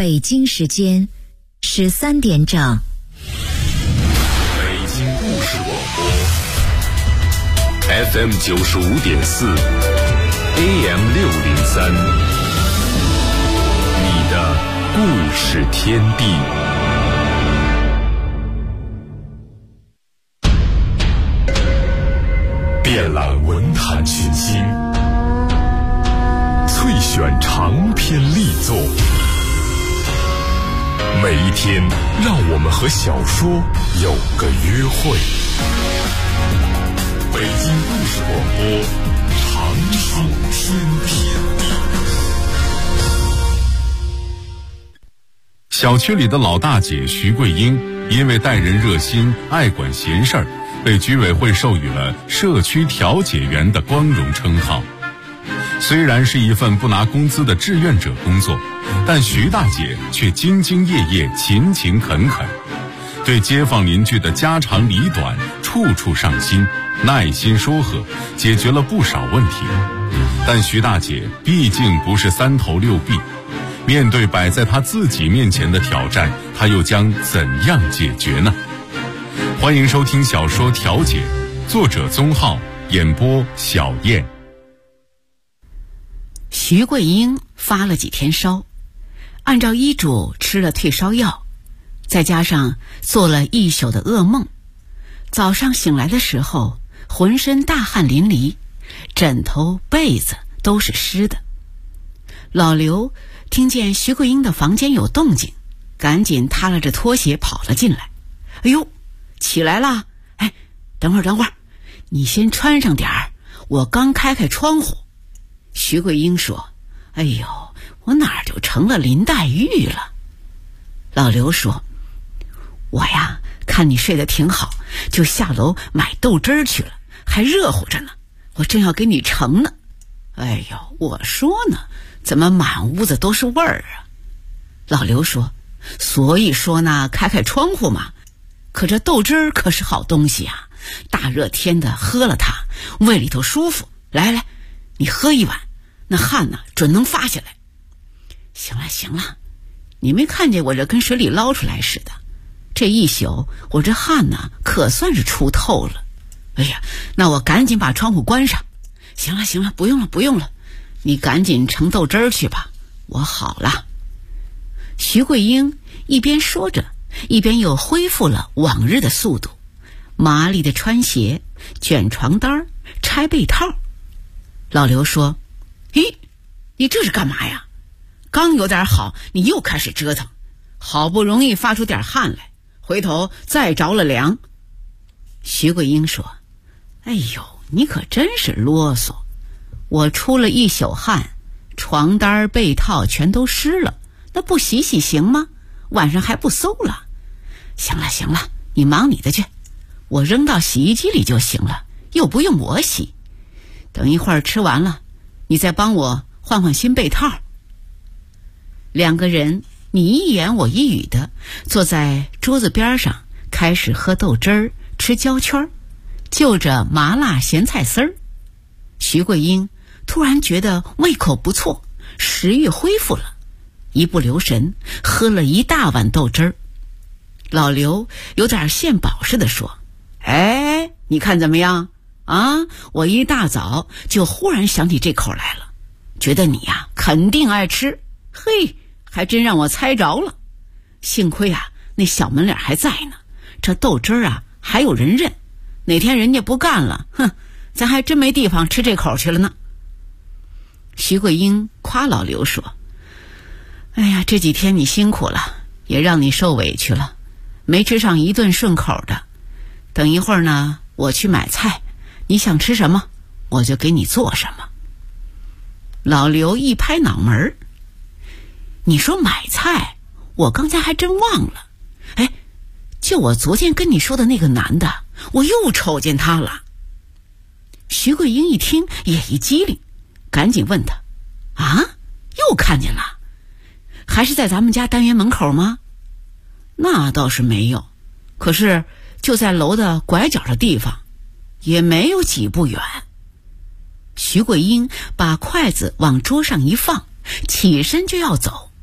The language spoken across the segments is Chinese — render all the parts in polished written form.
北京时间13点整。 北京故事广播 FM 95.4 AM 603，你的故事天地。遍览文坛群星，萃选长篇力作，每一天让我们和小说有个约会。北京故事广播，长寿天地。 小区里的老大姐徐桂英，因为待人热心、爱管闲事儿，被居委会授予了社区调解员的光荣称号。虽然是一份不拿工资的志愿者工作，但徐大姐却兢兢业业、勤勤恳恳，对街坊邻居的家长里短处处上心，耐心说和，解决了不少问题。但徐大姐毕竟不是三头六臂，面对摆在她自己面前的挑战，她又将怎样解决呢？欢迎收听小说《调解》，作者宗浩，演播小燕。 徐桂英发了几天烧，按照医嘱吃了退烧药，再加上做了一宿的噩梦，早上醒来的时候浑身大汗淋漓，枕头被子都是湿的。老刘听见徐桂英的房间有动静，赶紧踏拉着拖鞋跑了进来。哎呦，起来啦！哎，等会儿，你先穿上点儿，我刚开窗户。徐桂英说：哎呦，我哪儿就成了林黛玉了。老刘说：我呀，看你睡得挺好，就下楼买豆汁儿去了，还热乎着呢，我正要给你盛呢。哎呦，我说呢，怎么满屋子都是味儿啊？老刘说：所以说呢，开窗户嘛。可这豆汁儿可是好东西啊，大热天的喝了它，胃里头舒服。来，你喝一碗，那汗呢准能发下来。行了，你没看见我这跟水里捞出来似的？这一宿我这汗呢可算是出透了。哎呀，那我赶紧把窗户关上。行了，不用了，你赶紧盛豆汁儿去吧，我好了。徐桂英一边说着，一边又恢复了往日的速度，麻利的穿鞋、卷床单、拆被套。老刘说：咦，你这是干嘛呀？刚有点好，你又开始折腾，好不容易发出点汗来，回头再着了凉。徐桂英说：哎呦，你可真是啰嗦，我出了一宿汗，床单被套全都湿了，那不洗行吗？晚上还不馊了。行了，你忙你的去，我扔到洗衣机里就行了，又不用我洗。等一会儿吃完了，你再帮我换新被套。两个人你一言我一语的坐在桌子边上，开始喝豆汁儿，吃焦圈，就着麻辣咸菜丝儿。徐桂英突然觉得胃口不错，食欲恢复了，一不留神喝了一大碗豆汁儿。老刘有点献宝似的说：哎，你看怎么样啊？我一大早就忽然想起这口来了，觉得你呀肯定爱吃，嘿，还真让我猜着了。幸亏啊那小门脸还在呢，这豆汁儿啊还有人认，哪天人家不干了，咱还真没地方吃这口去了呢。徐桂英夸老刘说：哎呀，这几天你辛苦了，也让你受委屈了，没吃上一顿顺口的。等一会儿呢，我去买菜，你想吃什么我就给你做什么。老刘一拍脑门：你说买菜，我刚才还真忘了。哎，就我昨天跟你说的那个男的，我又瞅见他了。徐桂英一听也一激灵，赶紧问他：啊，又看见了？还是在咱们家单元门口吗？那倒是没有，可是就在楼的拐角的地方，也没有几步远。徐桂英把筷子往桌上一放，起身就要走。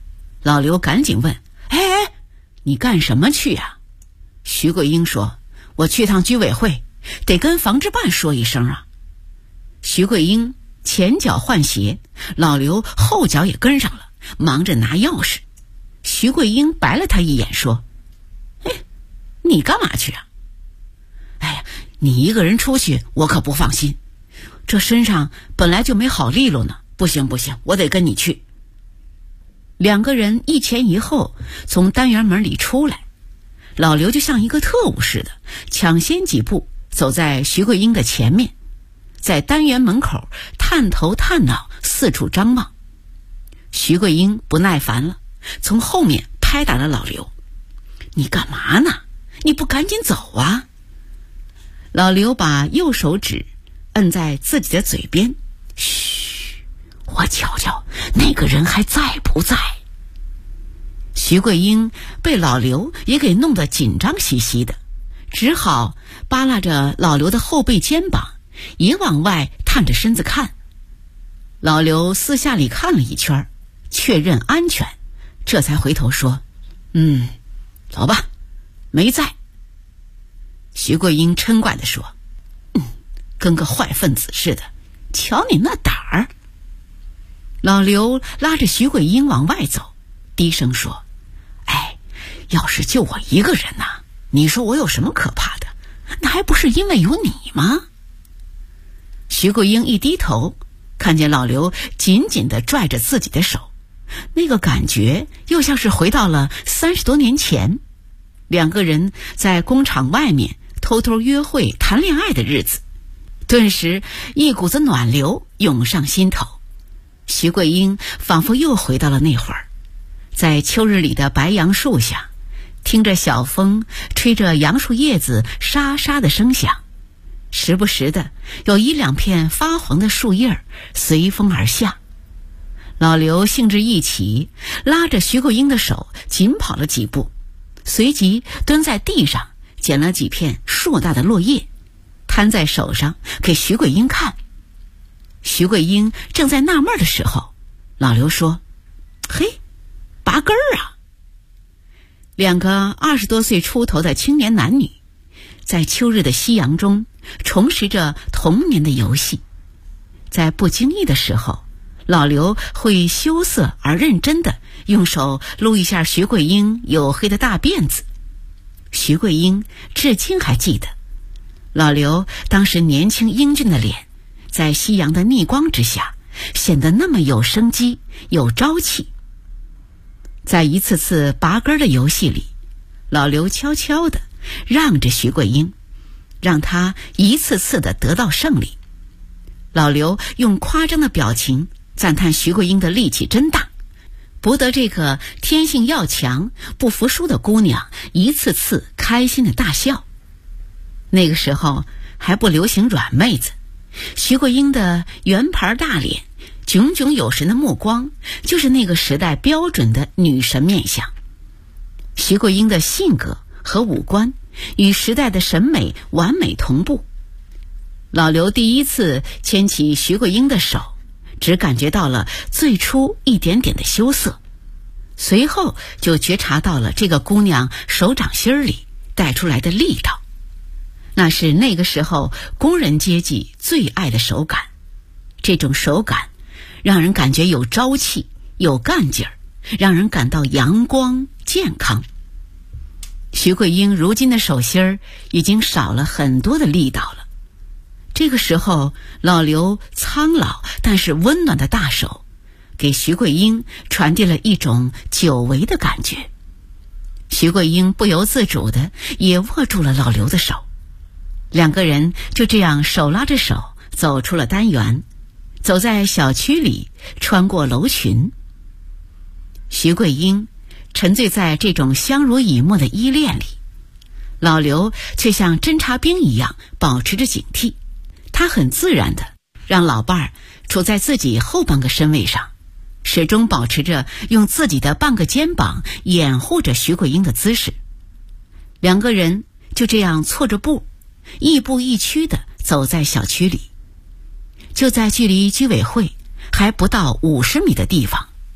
老刘赶紧问：“哎，你干什么去呀？”徐桂英说：“我去趟居委会，得跟防治办说一声啊。”徐桂英前脚换鞋，老刘后脚也跟上了，忙着拿钥匙。徐桂英白了他一眼说：“哎，你干嘛去啊？”“哎呀，你一个人出去我可不放心，这身上本来就没好利落呢，不行，我得跟你去。”两个人一前一后从单元门里出来，老刘就像一个特务似的，抢先几步走在徐桂英的前面，在单元门口探头探脑四处张望。徐桂英不耐烦了，从后面拍打了老刘：“你干嘛呢？你不赶紧走啊！”老刘把右手指摁在自己的嘴边：“嘘，我瞧瞧那个人还在不在。”徐桂英被老刘也给弄得紧张兮兮的，只好扒拉着老刘的后背肩膀，也往外探着身子看。老刘四下里看了一圈，确认安全，这才回头说：“走吧，没在。”徐桂英嗔怪地说：“跟个坏分子似的，瞧你那胆儿。”老刘拉着徐桂英往外走，低声说：“哎，要是就我一个人呐，你说我有什么可怕的？那还不是因为有你吗？”徐桂英一低头，看见老刘紧紧地拽着自己的手，那个感觉又像是回到了30多年前，两个人在工厂外面偷偷约会谈恋爱的日子，顿时一股子暖流涌上心头。徐桂英仿佛又回到了那会儿，在秋日里的白杨树下，听着小风吹着杨树叶子沙沙的声响，时不时的有一两片发黄的树叶随风而下。老刘兴致一起，拉着徐桂英的手紧跑了几步，随即蹲在地上捡了几片硕大的落叶，摊在手上给徐桂英看。徐桂英正在纳闷的时候，老刘说：“嘿，拔根儿啊！”两个20多岁出头的青年男女，在秋日的夕阳中重拾着童年的游戏。在不经意的时候，老刘会羞涩而认真地用手撸一下徐桂英黝黑的大辫子。徐桂英至今还记得，老刘当时年轻英俊的脸，在夕阳的逆光之下，显得那么有生机、有朝气。在一次次拔根的游戏里，老刘悄悄地让着徐桂英，让她一次次地得到胜利。老刘用夸张的表情赞叹徐桂英的力气真大，博得这个天性要强、不服输的姑娘一次次开心的大笑。那个时候还不流行软妹子，徐桂英的圆盘大脸、炯炯有神的目光，就是那个时代标准的女神面相。徐桂英的性格和五官与时代的审美完美同步。老刘第一次牵起徐桂英的手，只感觉到了最初一点点的羞涩，随后就觉察到了这个姑娘手掌心里带出来的力道，那是那个时候工人阶级最爱的手感。这种手感让人感觉有朝气、有干劲儿，让人感到阳光健康。徐桂英如今的手心儿已经少了很多的力道了。这个时候，老刘苍老但是温暖的大手给徐桂英传递了一种久违的感觉。徐桂英不由自主的也握住了老刘的手，两个人就这样手拉着手走出了单元，走在小区里，穿过楼群。徐桂英沉醉在这种相濡以沫的依恋里，老刘却像侦察兵一样保持着警惕。他很自然地让老伴儿处在自己后半个身位上，始终保持着用自己的半个肩膀掩护着徐桂英的姿势。两个人就这样错着步，亦步亦趋地走在小区里。就在距离居委会还不到50米的地方，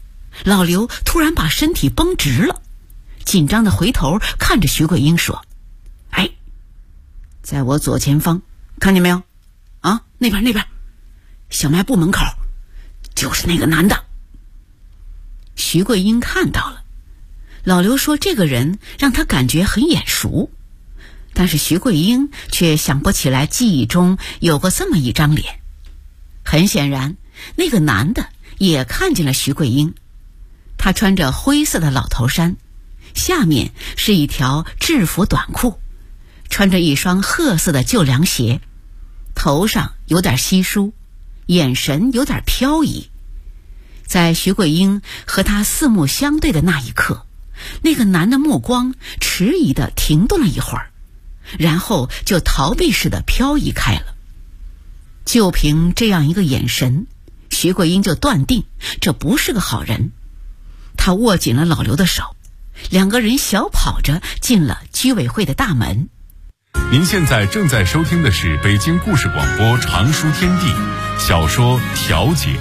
老刘突然把身体绷直了，紧张的回头看着徐桂英说：“哎，在我左前方，看见没有？啊，那边，小卖部门口，就是那个男的。”徐桂英看到了，老刘说这个人让他感觉很眼熟，但是徐桂英却想不起来记忆中有过这么一张脸。很显然，那个男的也看见了徐桂英，他穿着灰色的老头衫，下面是一条制服短裤，穿着一双褐色的旧凉鞋，头上有点稀疏，眼神有点飘移。在徐桂英和他四目相对的那一刻，那个男的目光迟疑地停顿了一会儿，然后就逃避似的飘移开了。就凭这样一个眼神，徐桂英就断定这不是个好人。她握紧了老刘的手，两个人小跑着进了居委会的大门。 您现在正在收听的是北京故事广播常书天地小说《调解》。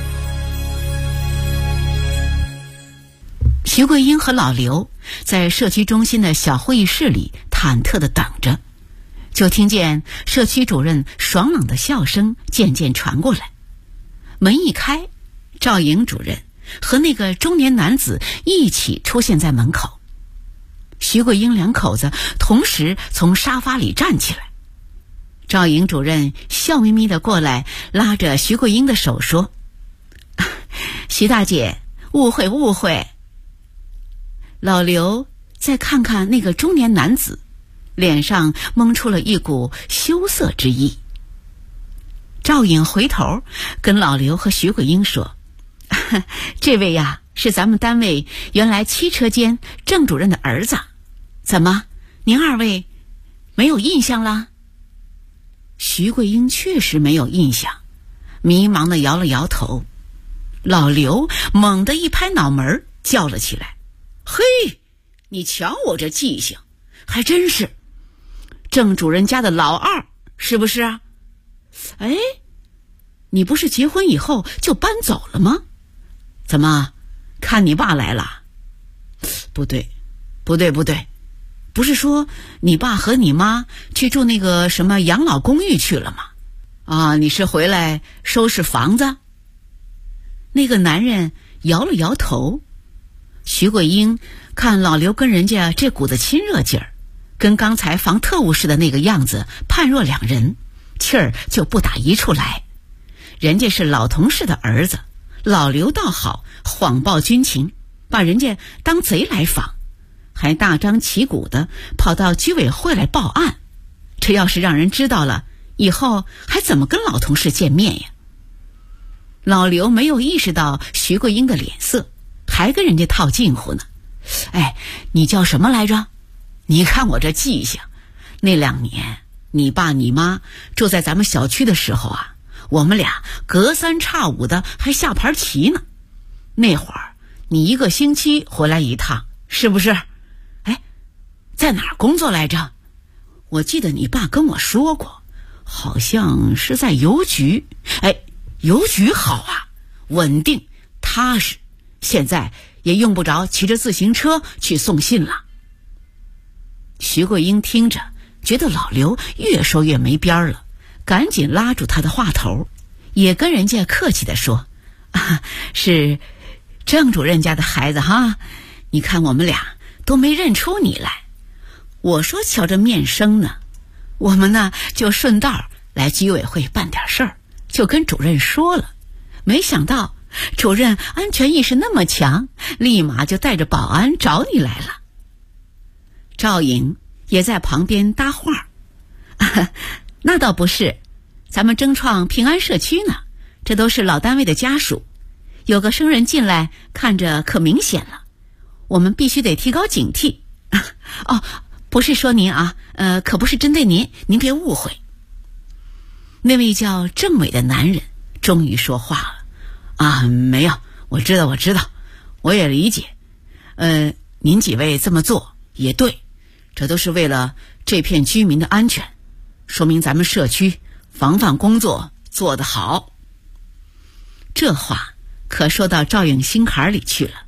徐桂英和老刘在社区中心的小会议室里忐忑地等着，就听见社区主任爽朗的笑声渐渐传过来。门一开，赵颖主任和那个中年男子一起出现在门口。徐桂英两口子同时从沙发里站起来。赵颖主任笑眯眯地过来，拉着徐桂英的手说：“徐大姐，误会。”老刘再看看那个中年男子，脸上蒙出了一股羞涩之意。赵颖回头跟老刘和徐桂英说：“这位呀，是咱们单位原来汽车间郑主任的儿子，怎么，您二位没有印象啦？”徐桂英确实没有印象，迷茫地摇了摇头。老刘猛地一拍脑门，叫了起来：“嘿，你瞧我这记性，还真是郑主任家的老二，是不是啊？哎，你不是结婚以后就搬走了吗？怎么看你爸来了？不对，不是说你爸和你妈去住那个什么养老公寓去了吗？啊，你是回来收拾房子？”那个男人摇了摇头。徐桂英看老刘跟人家这股子亲热劲儿，跟刚才防特务似的那个样子判若两人，气儿就不打一处来。人家是老同事的儿子，老刘倒好，谎报军情，把人家当贼来访，还大张旗鼓的跑到居委会来报案。这要是让人知道了，以后还怎么跟老同事见面呀？老刘没有意识到徐桂英的脸色，还跟人家套近乎呢。哎，你叫什么来着？你看我这记性，那2年你爸你妈住在咱们小区的时候啊，我们俩隔3差5的还下盘棋呢。那会儿你1个星期回来一趟，是不是？哎，在哪儿工作来着？我记得你爸跟我说过，好像是在邮局。哎，邮局好啊，稳定踏实，现在也用不着骑着自行车去送信了。徐桂英听着，觉得老刘越说越没边了，赶紧拉住他的话头，也跟人家客气地说：“啊，是郑主任家的孩子哈，你看我们俩都没认出你来。我说瞧着面生呢，我们呢就顺道来居委会办点事儿，就跟主任说了，没想到主任安全意识那么强，立马就带着保安找你来了。”赵颖也在旁边搭话：“那倒不是，咱们争创平安社区呢，这都是老单位的家属，有个生人进来看着可明显了，我们必须得提高警惕。哦，不是说您啊，可不是针对您，您别误会。”那位叫郑伟的男人终于说话了：“啊，没有，我知道，我也理解。您几位这么做也对，这都是为了这片居民的安全，说明咱们社区防范工作做得好。”这话可说到赵颖心坎里去了，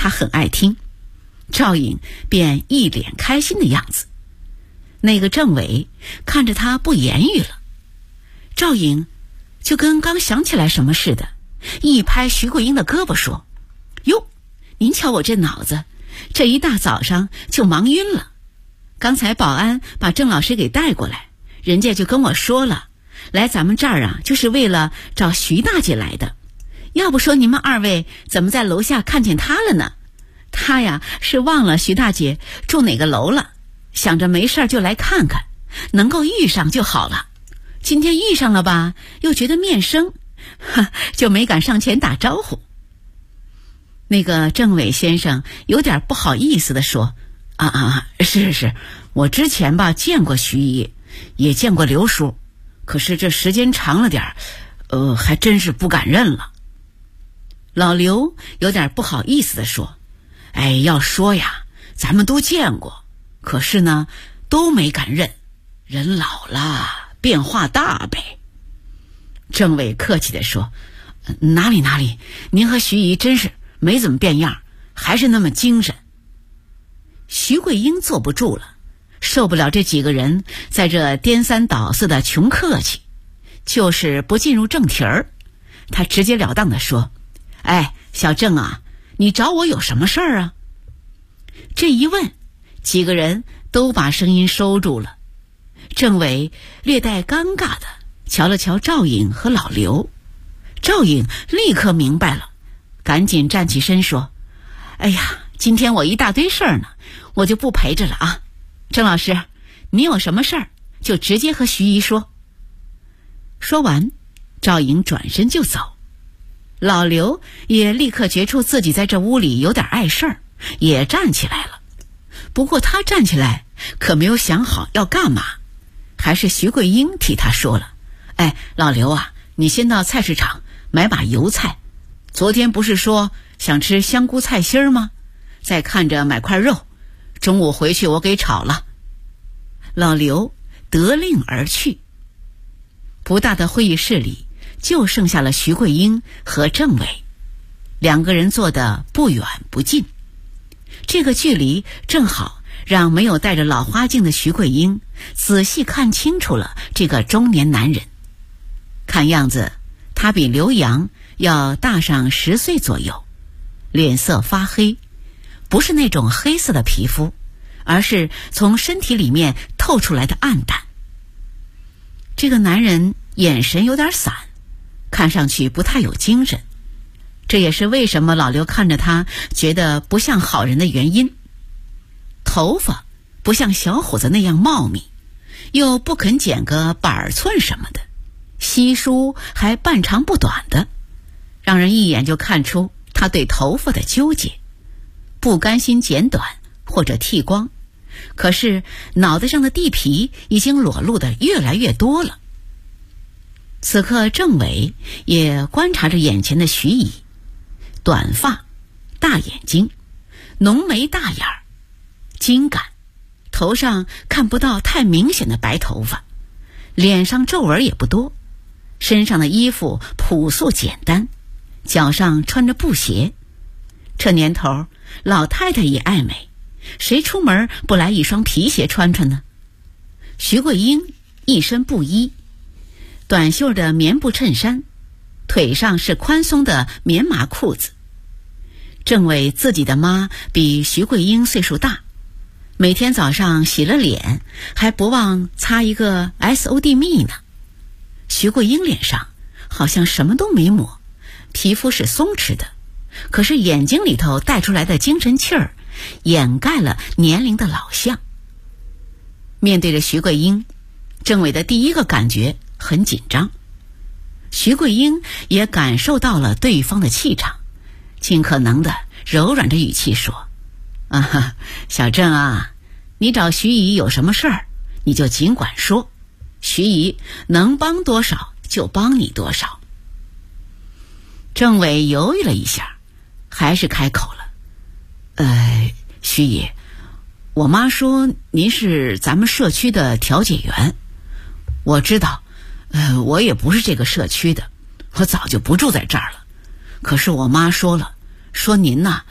他很爱听，赵颖便一脸开心的样子。那个政委看着他不言语了，赵颖就跟刚想起来什么似的，一拍徐桂英的胳膊说：哟，您瞧我这脑子，这一大早上就忙晕了。刚才保安把郑老师给带过来，人家就跟我说了，来咱们这儿啊，就是为了找徐大姐来的。要不说你们二位怎么在楼下看见她了呢？她呀是忘了徐大姐住哪个楼了，想着没事就来看看，能够遇上就好了。今天遇上了吧，又觉得面生，就没敢上前打招呼。那个政委先生有点不好意思地说：是，我之前吧见过徐姨，也见过刘叔，可是这时间长了点还真是不敢认了。老刘有点不好意思地说：要说呀，咱们都见过，可是呢都没敢认，人老了变化大呗。政委客气地说：哪里，您和徐姨真是没怎么变样，还是那么精神。徐桂英坐不住了，受不了这几个人在这颠三倒四的穷客气，就是不进入正题儿。他直截了当地说：小郑啊，你找我有什么事儿啊？这一问，几个人都把声音收住了。政委略带尴尬的瞧了瞧赵颖和老刘，赵颖立刻明白了，赶紧站起身说：今天我一大堆事儿呢，我就不陪着了啊。郑老师，你有什么事儿就直接和徐姨说。说完，赵颖转身就走。老刘也立刻觉出自己在这屋里有点碍事儿，也站起来了。不过他站起来可没有想好要干嘛，还是徐桂英替他说了：老刘啊，你先到菜市场买把油菜，昨天不是说想吃香菇菜心儿吗？再看着买块肉，中午回去我给炒了。老刘得令而去。不大的会议室里就剩下了徐桂英和政委，两个人坐得不远不近，这个距离正好让没有戴着老花镜的徐桂英仔细看清楚了这个中年男人。看样子他比刘洋要大上10岁左右，脸色发黑，不是那种黑色的皮肤，而是从身体里面透出来的暗淡。这个男人眼神有点散，看上去不太有精神，这也是为什么老刘看着他觉得不像好人的原因。头发不像小伙子那样茂密，又不肯剪个板寸什么的，稀疏还半长不短的，让人一眼就看出他对头发的纠结，不甘心剪短或者剃光，可是脑袋上的地皮已经裸露的越来越多了。此刻政委也观察着眼前的徐姨，短发，大眼睛，浓眉大眼儿，精干，头上看不到太明显的白头发，脸上皱纹也不多，身上的衣服朴素简单，脚上穿着布鞋。这年头老太太也爱美，谁出门不来一双皮鞋穿穿呢？徐桂英一身布衣，短袖的棉布衬衫，腿上是宽松的棉麻裤子。政委自己的妈比徐桂英岁数大，每天早上洗了脸还不忘擦一个 SOD 蜜呢。徐桂英脸上好像什么都没抹，皮肤是松弛的，可是眼睛里头带出来的精神气儿掩盖了年龄的老相。面对着徐桂英，政委的第一个感觉很紧张。徐桂英也感受到了对方的气场，尽可能的柔软着语气说：小郑啊，你找徐姨有什么事儿你就尽管说，徐姨能帮多少就帮你多少。政委犹豫了一下，还是开口了：徐姨，我妈说您是咱们社区的调解员，我知道，我也不是这个社区的，我早就不住在这儿了。可是我妈说了，说您呐，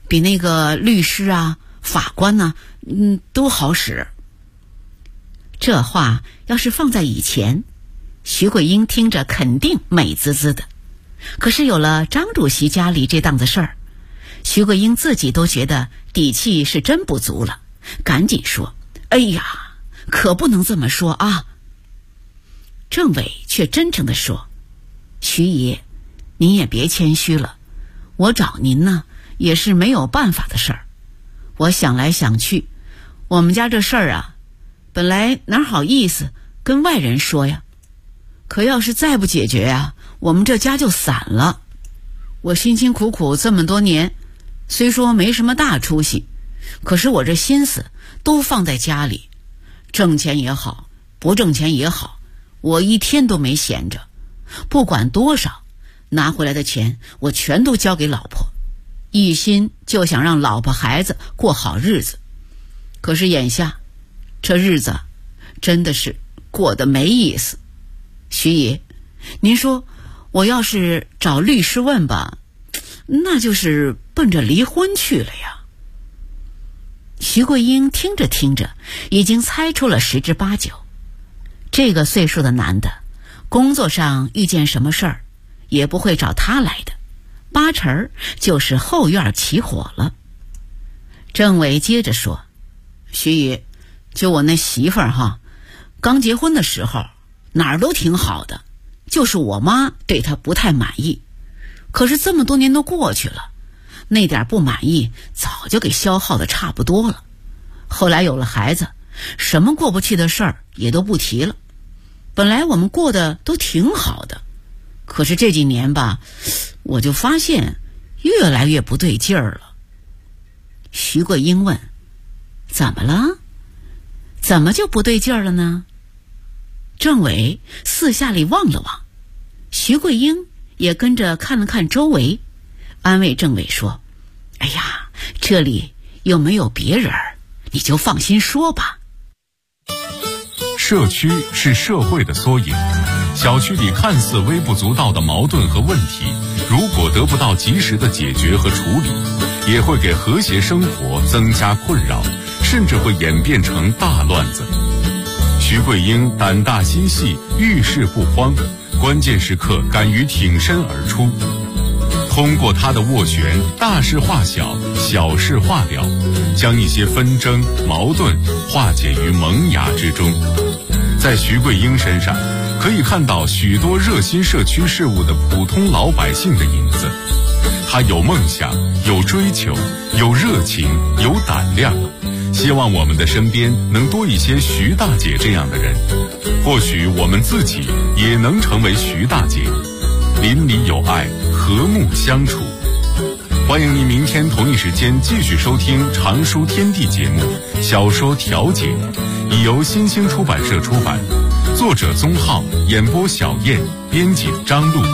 比那个律师啊、法官呢，都好使。这话要是放在以前，徐桂英听着肯定美滋滋的。可是有了张主席家里这档子事儿，徐桂英自己都觉得底气是真不足了，赶紧说：“哎呀，可不能这么说啊！”政委却真诚地说：“徐爷，您也别谦虚了，我找您呢也是没有办法的事儿。我想来想去，我们家这事儿啊，本来哪好意思跟外人说呀？可要是再不解决呀，我们这家就散了。我辛辛苦苦这么多年，虽说没什么大出息，可是我这心思都放在家里，挣钱也好，不挣钱也好，我一天都没闲着。不管多少，拿回来的钱我全都交给老婆，一心就想让老婆孩子过好日子。可是眼下这日子真的是过得没意思。徐爷，您说我要是找律师问吧，那就是奔着离婚去了呀。徐桂英听着听着，已经猜出了10之8九。这个岁数的男的，工作上遇见什么事儿，也不会找他来的，8成就是后院起火了。政委接着说：“徐爷，就我那媳妇儿哈，刚结婚的时候哪儿都挺好的，就是我妈对她不太满意。可是这么多年都过去了，那点不满意早就给消耗的差不多了。后来有了孩子，什么过不去的事儿也都不提了。本来我们过得都挺好的，可是这几年吧，我就发现越来越不对劲儿了。”徐桂英问：“怎么了？怎么就不对劲儿了呢？”政委四下里望了望，徐桂英也跟着看了看周围，安慰政委说：“哎呀，这里又没有别人，你就放心说吧。” 社区是社会的缩影，小区里看似微不足道的矛盾和问题，如果得不到及时的解决和处理，也会给和谐生活增加困扰，甚至会演变成大乱子。徐桂英胆大心细，遇事不慌，关键时刻敢于挺身而出。通过她的斡旋，大事化小，小事化了，将一些纷争矛盾化解于萌芽之中。在徐桂英身上，可以看到许多热心社区事务的普通老百姓的影子。她有梦想，有追求，有热情，有胆量。希望我们的身边能多一些徐大姐这样的人，或许我们自己也能成为徐大姐，邻里有爱，和睦相处。欢迎您明天同一时间继续收听《常书天地》节目《小说调解》，已由新兴出版社出版，作者宗浩，演播小燕，编辑张璐。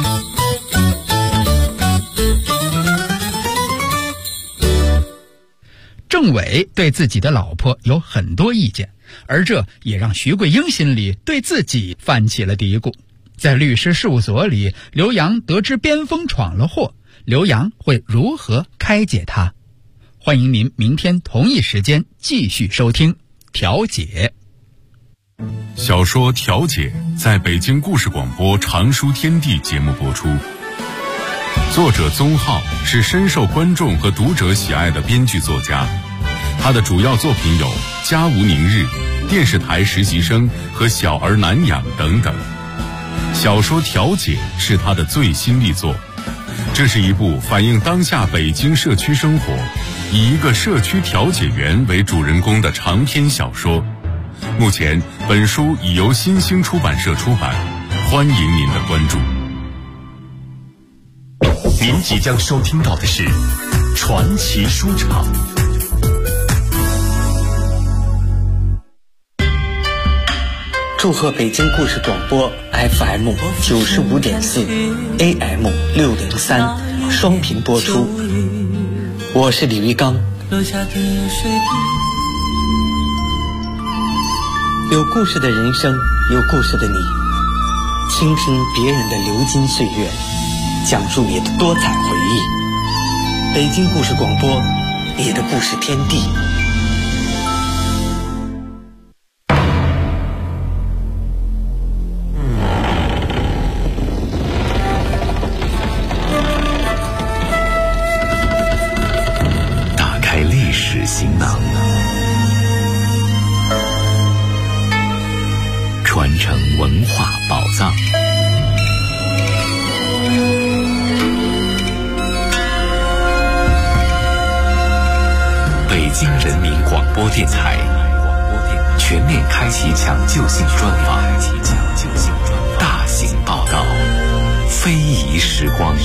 政委对自己的老婆有很多意见，而这也让徐桂英心里对自己泛起了嘀咕。在律师事务所里，刘洋得知边锋闯了祸，刘洋会如何开解他？欢迎您明天同一时间继续收听调解。 小说《调解》在北京故事广播《常书天地》节目播出。作者宗浩是深受观众和读者喜爱的编剧作家，他的主要作品有《家无宁日》、电视台实习生和小儿难养等等。小说《调解》是他的最新力作，这是一部反映当下北京社区生活，以一个社区调解员为主人公的长篇小说。目前本书已由新兴出版社出版，欢迎您的关注。 您即将收听到的是传奇书场。 祝贺北京故事广播 FM 95.4 AM 603双频播出，我是李玉刚。有故事的人生，有故事的你，倾听别人的流金岁月，讲述你的多彩回忆。 北京故事广播，你的故事天地。 打开历史行囊，传承文化宝藏。北京人民广播电台全面开启抢救性专访，大型报道，非遗时光。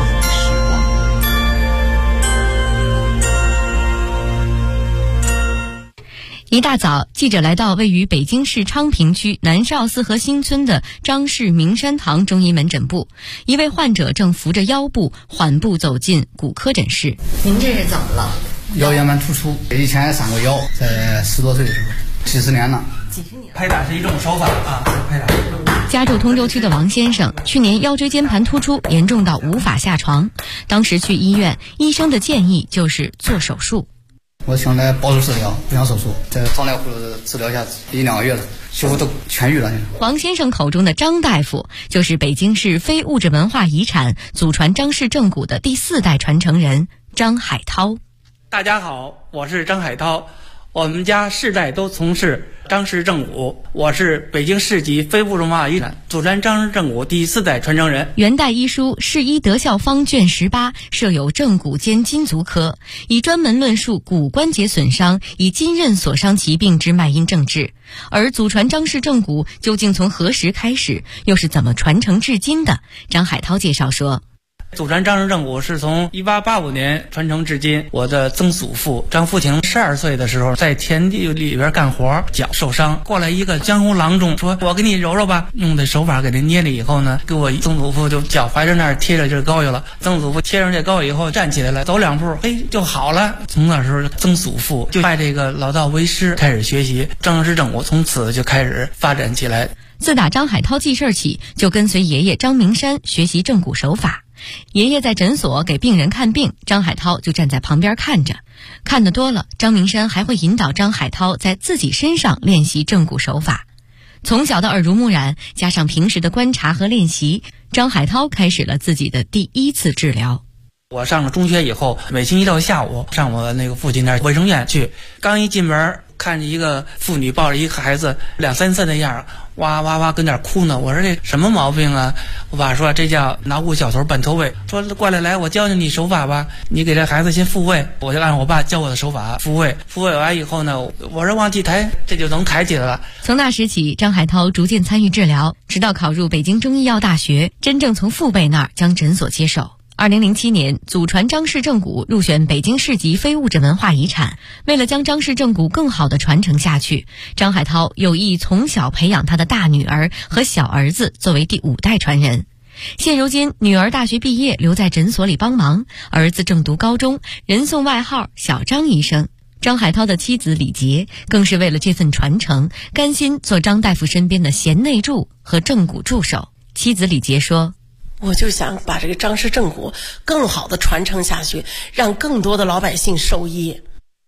一大早，记者来到位于北京市昌平区南少四合新村的张氏明山堂中医门诊部，一位患者正扶着腰部缓步走进骨科诊室。您这是怎么了？ 腰间盘突出，以前也伤过腰，在10多岁的时候，几十年了。 拍打是一种手法啊，拍打。 家住通州区的王先生，去年腰椎间盘突出严重到无法下床，当时去医院，医生的建议就是做手术。 我想来保守治疗，不想手术，在张大夫治疗下1-2个月了，几乎都痊愈了。 王先生口中的张大夫，就是北京市非物质文化遗产祖传张氏正骨的第4代传承人张海涛。 大家好，我是张海涛，我们家世代都从事张氏正骨，我是北京市级非物质文化遗产祖传张氏正骨第4代传承人。 元代医书《世医德效方》卷18设有正骨兼筋足科，以专门论述骨关节损伤以筋韧所伤疾病之脉因症治。而祖传张氏正骨究竟从何时开始，又是怎么传承至今的？张海涛介绍说， 祖传张氏正骨是从1885年传承至今。我的曾祖父张福清12岁的时候，在田地里边干活，脚受伤，过来一个江湖郎中说：“我给你揉揉吧。”用的手法给他捏了以后呢，给我曾祖父就脚踝上那儿贴着这膏药了。曾祖父贴上这膏药以后，站起来了，走2步，就好了。从那时候，曾祖父就拜这个老道为师，开始学习张氏正骨，从此就开始发展起来。 自打张海涛记事起，就跟随爷爷张明山学习正骨手法。爷爷在诊所给病人看病，张海涛就站在旁边看着。看得多了，张明山还会引导张海涛在自己身上练习正骨手法。从小的耳濡目染，加上平时的观察和练习，张海涛开始了自己的第1次治疗。 我上了中学以后，每星期六下午上我那个父亲那卫生院去，刚一进门，看见一个妇女抱着一个孩子，2、3岁的样，哇哇哇跟那儿哭呢。我说这什么毛病啊？我爸说这叫脑骨小头半脱位，说过来我教教你手法吧，你给这孩子先复位。我就按我爸教我的手法复位完以后呢，我说往起抬，这就能抬起来了。 从那时起，张海涛逐渐参与治疗，直到考入北京中医药大学，真正从父辈那儿将诊所接手。2007年，祖传张氏正骨入选北京市级非物质文化遗产。为了将张氏正骨更好地传承下去，张海涛有意从小培养他的大女儿和小儿子作为第5代传人。现如今，女儿大学毕业留在诊所里帮忙，儿子正读高中，人送外号小张医生。张海涛的妻子李杰更是为了这份传承，甘心做张大夫身边的贤内助和正骨助手。妻子李杰说， 我就想把这个张氏正骨更好的传承下去，让更多的老百姓受益。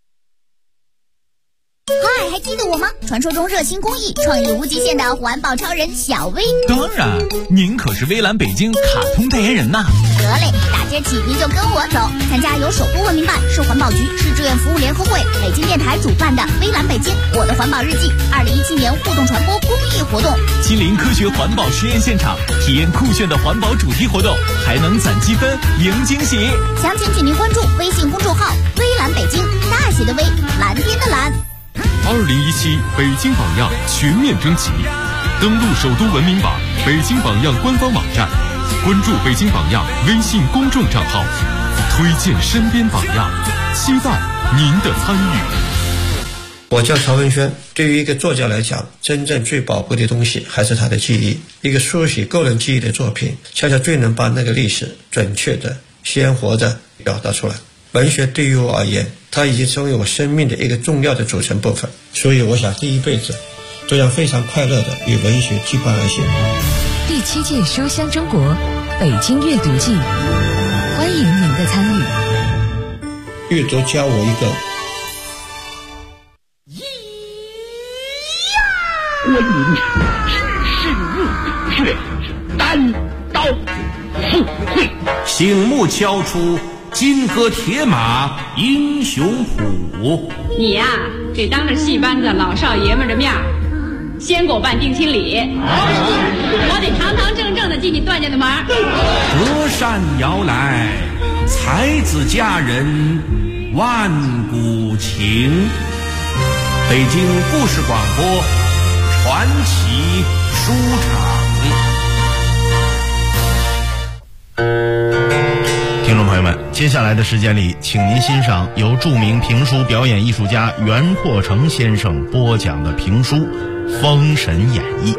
嗨，还记得我吗？传说中热心公益、创意无极限的环保超人小薇。 当然，您可是微蓝北京卡通代言人呐。 得嘞，打这起您就跟我走，参加由首都文明办、市环保局、市志愿服务联合会、北京电台主办的微蓝北京我的环保日记2017年互动传播公益活动， 亲临科学环保实验现场，体验酷炫的环保主题活动，还能攒积分赢惊喜。 详情请您关注微信公众号微蓝北京，大写的微，蓝天的蓝。 2017北京榜样全面征集，登录首都文明榜、北京榜样官方网站，关注北京榜样微信公众账号，推荐身边榜样，期待您的参与。 我叫曹文轩，对于一个作家来讲，真正最宝贵的东西还是他的记忆。一个书写个人记忆的作品，恰恰最能把那个历史准确的、鲜活的表达出来。文学对于我而言，它已经成为我生命的一个重要的组成部分，所以我想这一辈子都要非常快乐的与文学羁绊而行。 第7届书香中国北京阅读季，欢迎您的参与。 越多教我一个。 观音世事入血，单刀赴会。 醒目敲出金戈铁马英雄谱。 你呀，得当着戏班子老少爷们的面先给我办定亲礼，我得堂堂正正的进你段家的门。 隔山遥来，才子佳人万古情。北京故事广播传奇书场。 听众朋友们，接下来的时间里，请您欣赏由著名评书表演艺术家袁阔成先生播讲的评书《封神演义》。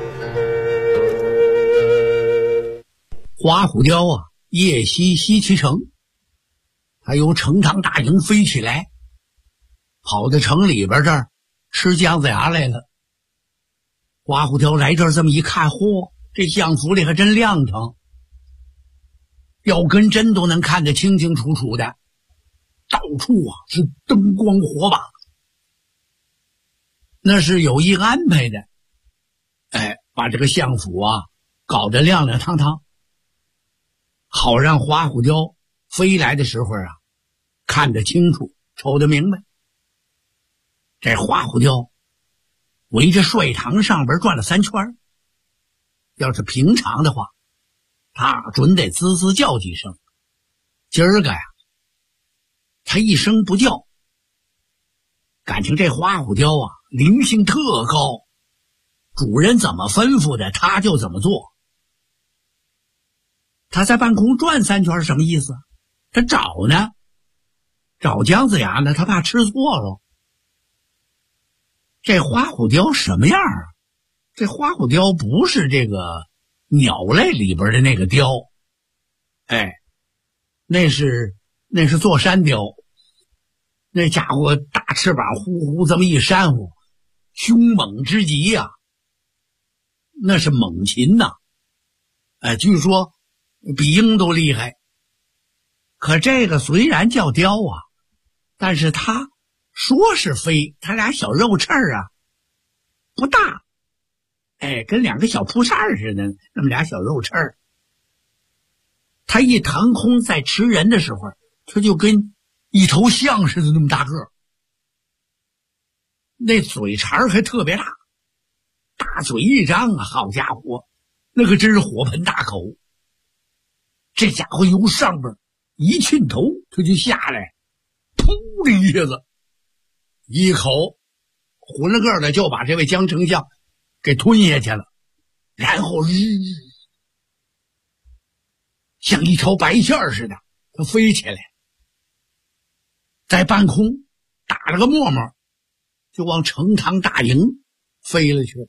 花虎雕啊，夜袭西岐城，他由成汤大营飞起来，跑到城里边这儿吃姜子牙来了。花虎雕来这儿这么一看，嚯，这相府里还真亮堂，腰根针都能看得清清楚楚的，到处啊是灯光火把，那是有意安排的。把这个相府啊搞得亮亮堂堂，好让花虎雕飞来的时候啊看得清楚，瞅得明白。这花虎雕围着帅堂上边转了3圈，要是平常的话，他准得滋滋叫几声。今儿个呀，他一声不叫，感情这花虎雕啊灵性特高，主人怎么吩咐的他就怎么做。他在半空转3圈是什么意思？他找呢，找姜子牙呢，他怕吃错了。这花虎雕什么样啊？这花虎雕不是这个鸟类里边的那个雕，那是座山雕。那家伙大翅膀呼呼这么一扇呼，凶猛之极呀，那是猛禽呐。据说比鹰都厉害。可这个虽然叫雕啊，但是它说是飞，它俩小肉翅啊不大，跟2个小扑扇似的，那么俩小肉翅。它一腾空在吃人的时候，它就跟一头象似的那么大个，那嘴茬还特别大，大嘴一张啊，好家伙，那可真是火盆大口。这家伙由上边一沁头，他就下来，噗的一下子，一口混了个的就把这位姜丞相给吞下去了，然后像一条白线似的，他飞起来，在半空打了个沫沫，就往成汤大营飞了去。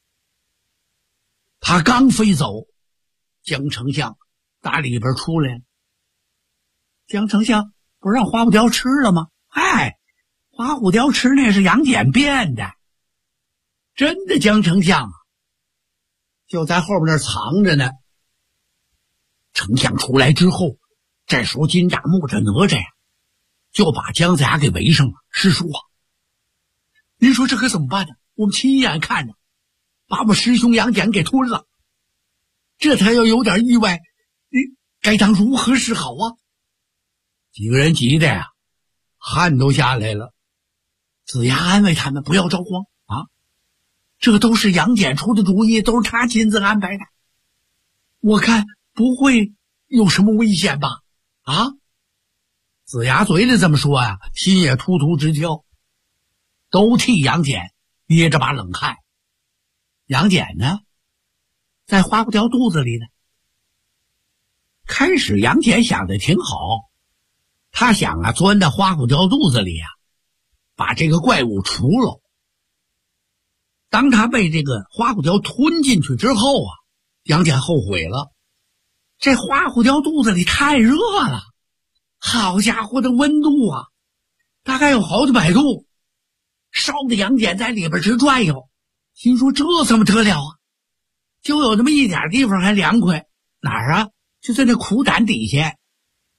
他刚飞走，姜丞相打里边出来了。姜丞相不是让花虎雕吃了吗？花虎雕吃那是杨戬变的，真的姜丞相啊就在后边那藏着呢。丞相出来之后，这时候金吒、木吒、哪吒呀就把姜子牙给围上了。师叔啊，您说这可怎么办呢？我们亲眼看着把我们师兄杨戬给吞了，这他要有点意外，该当如何是好啊？几个人急的呀汗都下来了。子牙安慰他们不要着慌啊，这都是杨戬出的主意，都是他亲自安排的，我看不会有什么危险吧？啊！子牙嘴里这么说呀，心也突突直跳，都替杨戬捏着把冷汗。杨戬呢，在花虎雕肚子里呢。开始杨戬想的挺好，他想啊，钻到花虎雕肚子里啊，把这个怪物除了。当他被这个花虎雕吞进去之后啊，杨戬后悔了。这花虎雕肚子里太热了，好家伙的温度啊，大概有好几百度，烧的杨戬在里边直转悠，心说这怎么得了啊？就有那么一点地方还凉快，哪儿啊？就在那苦胆底下。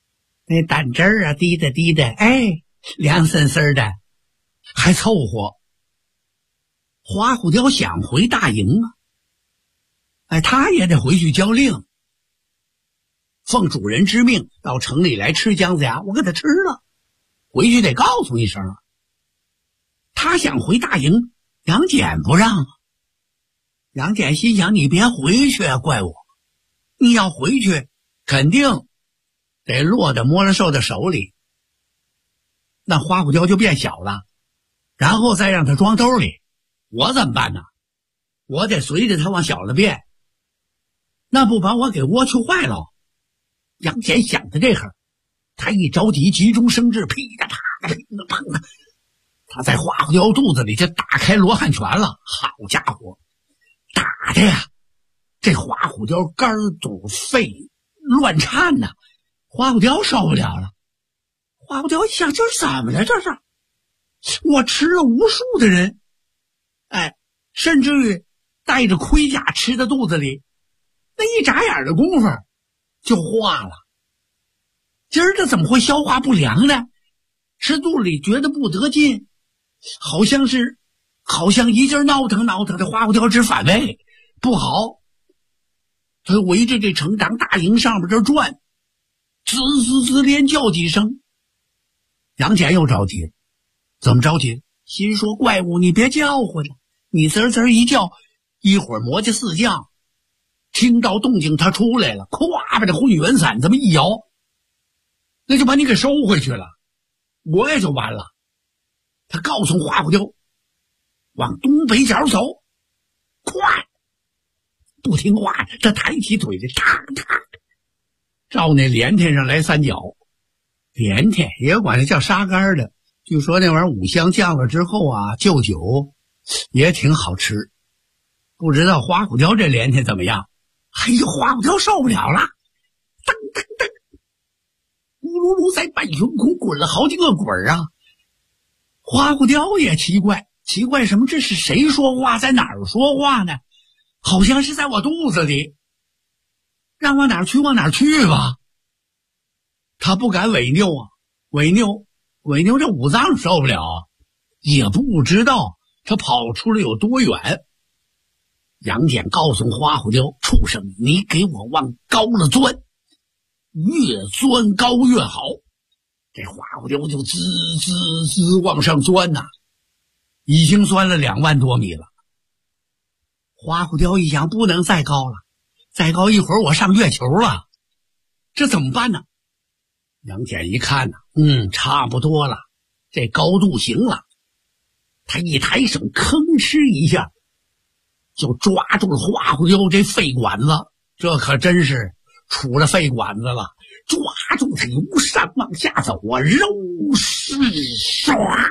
那胆汁儿啊滴的滴的，哎，凉森森的，还凑合。花虎雕想回大营啊，哎，他也得回去交令，奉主人之命到城里来吃姜子牙，我给他吃了，回去得告诉一声啊。他想回大营，杨戬不让啊。杨戬心想，你别回去啊，怪我，你要回去肯定得落到摸了兽的手里，那花虎雕就变小了，然后再让他装兜里，我怎么办呢？我得随着他往小了变，那不把我给窝屈坏了。杨戬想的这会儿，他一着急，急中生智，噼里啪啦噼里啪啦，他在花虎雕肚子里就打开罗汉拳了。好家伙，打的呀，这花虎雕肝肚肺乱颤呐，花虎雕受不了了。花虎雕一想，这是怎么了？这是我吃了无数的人，哎，甚至于带着盔甲吃在肚子里，那一眨眼的功夫就化了。今儿这怎么会消化不良呢？吃肚里觉得不得劲，好像一劲闹腾的花虎雕直反胃，不好。他围着这城堂大营上面这转，滋滋滋连叫几声。杨戬又着急，怎么着急？心说怪物你别叫唤了，你滋滋一叫，一会儿魔家四将听到动静他出来了，咵把这混元伞这么一摇，那就把你给收回去了，我也就完了。他告诉花虎雕往东北角走，快！不听话，他抬起腿来，嘡嘡照那连天上来三脚。连天也管它叫沙干的，据说那玩意儿五香降了之后啊，就酒也挺好吃。不知道花虎雕这连天怎么样？哎呦，花虎雕受不了了，噔噔噔，咕噜噜在半悬空滚了好几个滚啊！花虎雕也奇怪什么？这是谁说话？在哪儿说话呢？好像是在我肚子里，让往哪儿去往哪儿去吧。他不敢违拗啊，违拗这五脏受不了啊，也不知道他跑出来有多远。杨戬告诉花虎雕，畜生，你给我往高了钻，越钻高越好。这花虎雕就滋滋滋往上钻呐，已经钻了2万多米了。花虎雕一想，不能再高了，再高一会儿我上月球了，这怎么办呢？杨戬一看呢，差不多了，这高度行了。他一抬手，吭哧一下就抓住了花虎雕这肺管子，这可真是杵了肺管子了。抓住他由上往下走啊，肉是唰，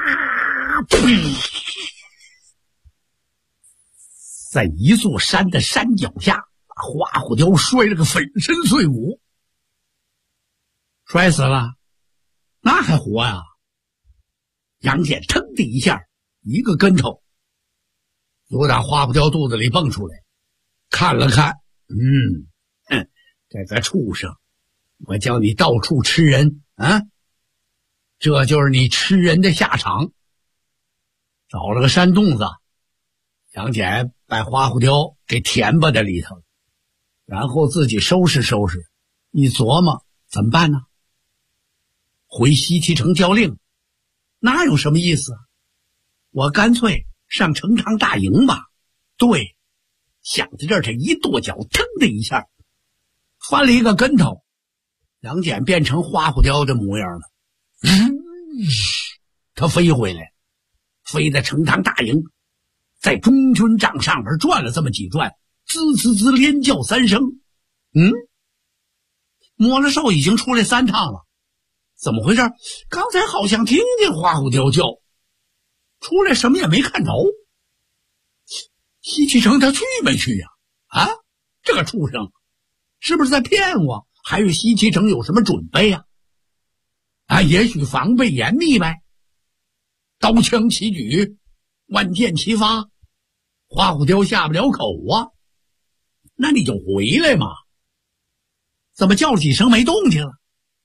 在一座山的山脚下，把花虎雕摔了个粉身碎骨。摔死了，那还活呀？杨戬腾的一下，一个跟头就打花虎雕肚子里蹦出来，看了看，这个畜生，我叫你到处吃人啊，这就是你吃人的下场。找了个山洞子，杨戬把花虎雕给填吧在里头，然后自己收拾收拾，一琢磨怎么办呢？回西岐城交令，那有什么意思啊？我干脆上城堂大营吧。对，想到这儿，他一跺脚，腾的一下翻了一个跟头，杨戬变成花虎雕的模样了。他飞回来，飞在城堂大营，在中军帐上边转了这么几转，滋滋滋连叫3声。摸了兽已经出来3趟了，怎么回事？刚才好像听见花虎雕叫，出来什么也没看着。西岐城他去没去呀？啊，这个畜生是不是在骗我？还是西岐城有什么准备呀？也许防备严密呗。刀枪齐举，万箭齐发，花虎雕下不了口啊。那你就回来嘛。怎么叫了几声没动静了？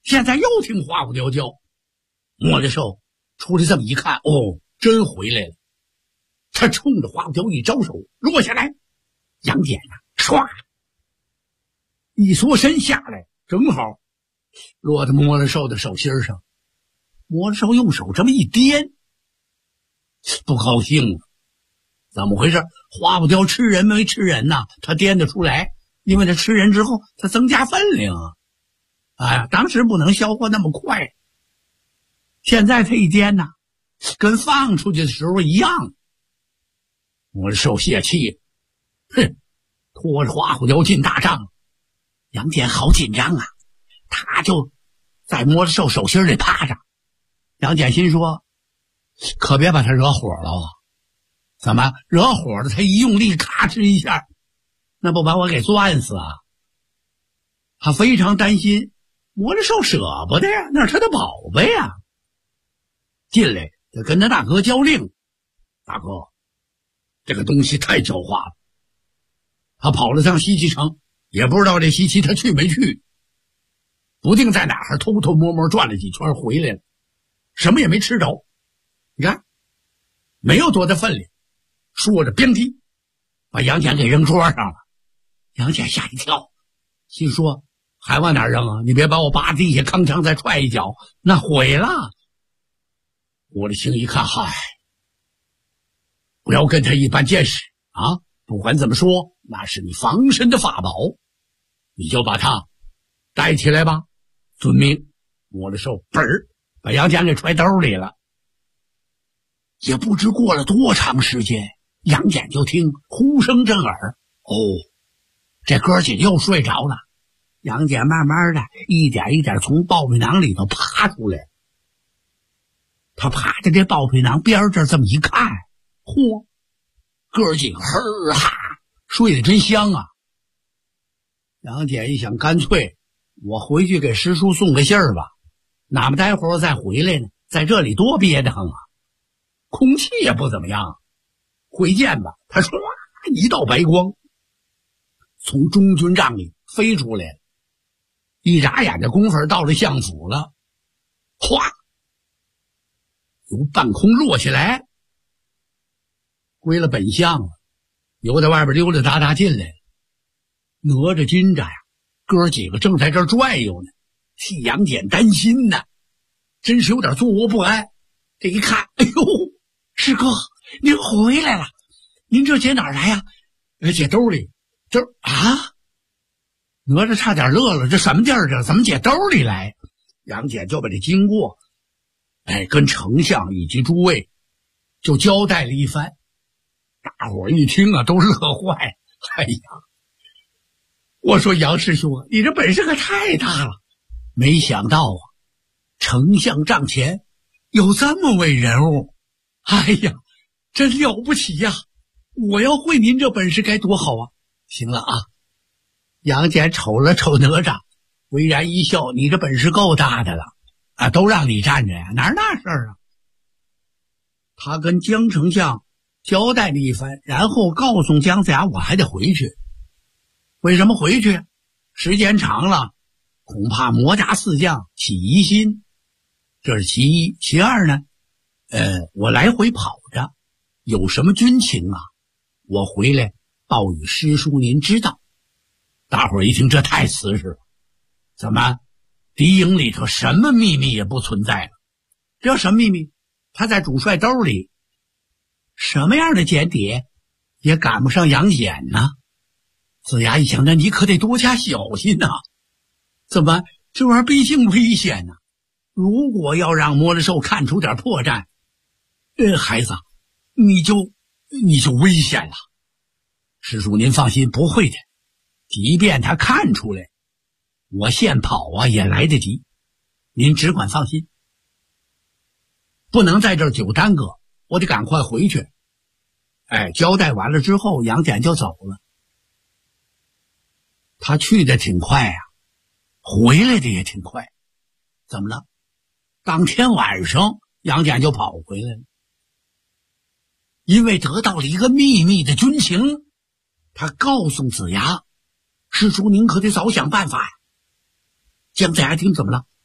现在又听花虎雕叫。莫德寿出来这么一看，哦，真回来了。他冲着花虎雕一招手，落下来。杨戬啊，唰，一缩身下来，正好落到莫德寿的手心上。莫德寿用手这么一掂，不高兴了。怎么回事？花虎雕吃人没吃人呐？他掂得出来，因为他吃人之后，他增加分量啊。哎呀，当时不能消化那么快。现在他一掂呐，跟放出去的时候一样。莫德寿泄气，哼，拖着花虎雕进大帐。杨戬好紧张啊，他就在莫德寿手心里趴着。杨戬心说，可别把他惹火了啊！怎么惹火了？他一用力，咔哧一下，那不把我给钻死啊？他非常担心，莫德寿舍不得呀，那是他的宝贝呀。进来，他跟他大哥交令：“大哥，这个东西太狡猾了。他跑了趟西岐城，也不知道这西岐他去没去，不定在哪儿偷偷摸摸转了几圈回来了，什么也没吃着。你看，没有多大分量。”说着边踢，把杨戬给扔桌上了。杨戬吓一跳，心说还往哪儿扔啊？你别把我扒地下，吭锵再踹一脚，那毁了。我的心一看，嗨，不要跟他一般见识啊！不管怎么说，那是你防身的法宝，你就把他带起来吧。遵命。摸着手，本儿把杨戬给揣兜里了。也不知过了多长时间，杨戬就听呼声震耳。哦，这哥几个又睡着了。杨戬慢慢的一点一点从爆皮囊里头爬出来。他趴在这爆皮囊边这这么一看，嚯，哥几个呵哈睡得真香啊。杨戬一想，干脆我回去给师叔送个信儿吧，哪么待会儿再回来呢？在这里多憋得慌啊，空气也不怎么样。回见吧，他唰一道白光从中军帐里飞出来了，一眨眼的功夫到了相府了，哗，由半空落下来，归了本相了，由在外边溜溜达达进来了。哪吒金吒呀，哥几个正在这儿转悠呢，替杨戬担心呢，真是有点坐卧不安。这一看，哎呦，师哥您回来了，您这解哪儿来呀？解兜里。这啊，哪吒差点乐了，这什么地儿这怎么解兜里来？杨戬就把这经过跟丞相以及诸位就交代了一番。大伙儿一听啊，都乐坏。哎呀，我说杨师兄啊，你这本事可太大了，没想到啊，丞相帐前有这么位人物，哎呀，真了不起呀！我要会您这本事该多好啊！行了啊，杨戬瞅了瞅哪吒，微然一笑，你这本事够大的了啊，都让你站着呀，哪儿那事儿啊？他跟姜丞相交代了一番，然后告诉姜子牙，我还得回去。为什么回去？时间长了，恐怕魔家四将起疑心，这是其一。其二呢，我来回跑着，有什么军情啊，我回来报与师叔您知道。大伙儿一听，这太瓷实了，怎么敌营里头什么秘密也不存在了？这叫什么秘密？他在主帅兜里，什么样的间谍也赶不上杨戬呢。子牙一想，那你可得多加小心呐！怎么这玩意儿毕竟危险呢？如果要让魔力兽看出点破绽，孩子，你就危险了。师叔您放心，不会的。即便他看出来，我现跑啊也来得及。您只管放心，不能在这儿久耽搁，我得赶快回去。交代完了之后，杨戬就走了。他去的挺快啊，回来的也挺快。怎么了？当天晚上杨戬就跑回来了，因为得到了一个秘密的军情。他告诉子牙，师叔您可得早想办法呀。姜子牙听怎么了？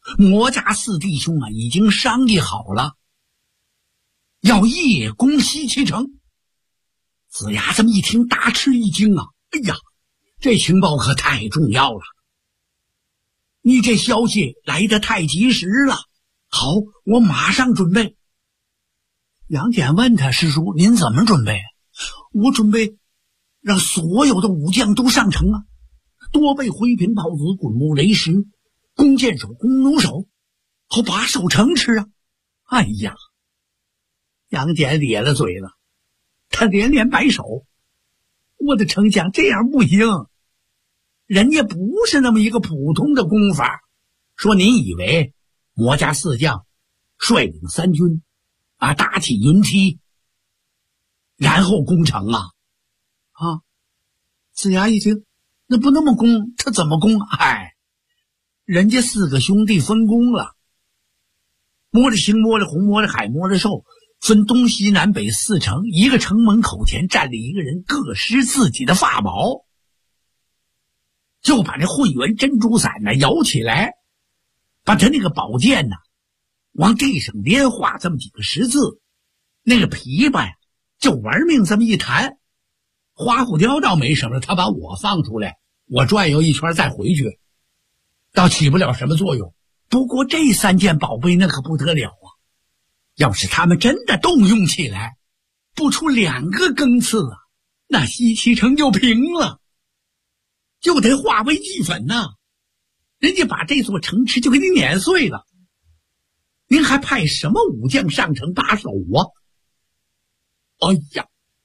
魔家四弟兄啊，已经商议好了，要夜攻西岐城。子牙这么一听，大吃一惊啊！哎呀，这情报可太重要了！你这消息来得太及时了。好，我马上准备。杨戬问他：“师叔，您怎么准备？”我准备让所有的武将都上城啊，多备灰瓶炮子、滚木雷石、弓箭手、弓弩手，好把守城池啊！哎呀，杨戬咧了嘴了，他连连摆手：“我的丞相，这样不行，人家不是那么一个普通的攻法。说您以为魔家四将率领三军啊，搭起云梯，然后攻城啊？”啊！子牙一听，那不那么攻，他怎么攻？哎，人家四个兄弟分工了，摸着星、摸着红、摸着海、摸着兽，分东西南北四城，一个城门口前站立一个人，各施自己的法宝，就把这慧圆珍珠伞呢摇起来，把他那个宝剑呢往地上连画这么几个十字，那个琵琶呀就玩命这么一弹。花虎雕倒没什么，他把我放出来，我转悠一圈再回去，倒起不了什么作用。不过这三件宝贝那可不得了啊！要是他们真的动用起来，不出2个更次啊，那西岐城就平了，就得化为齑粉呐！人家把这座城池就给你碾碎了，您还派什么武将上城把守啊？哎呀！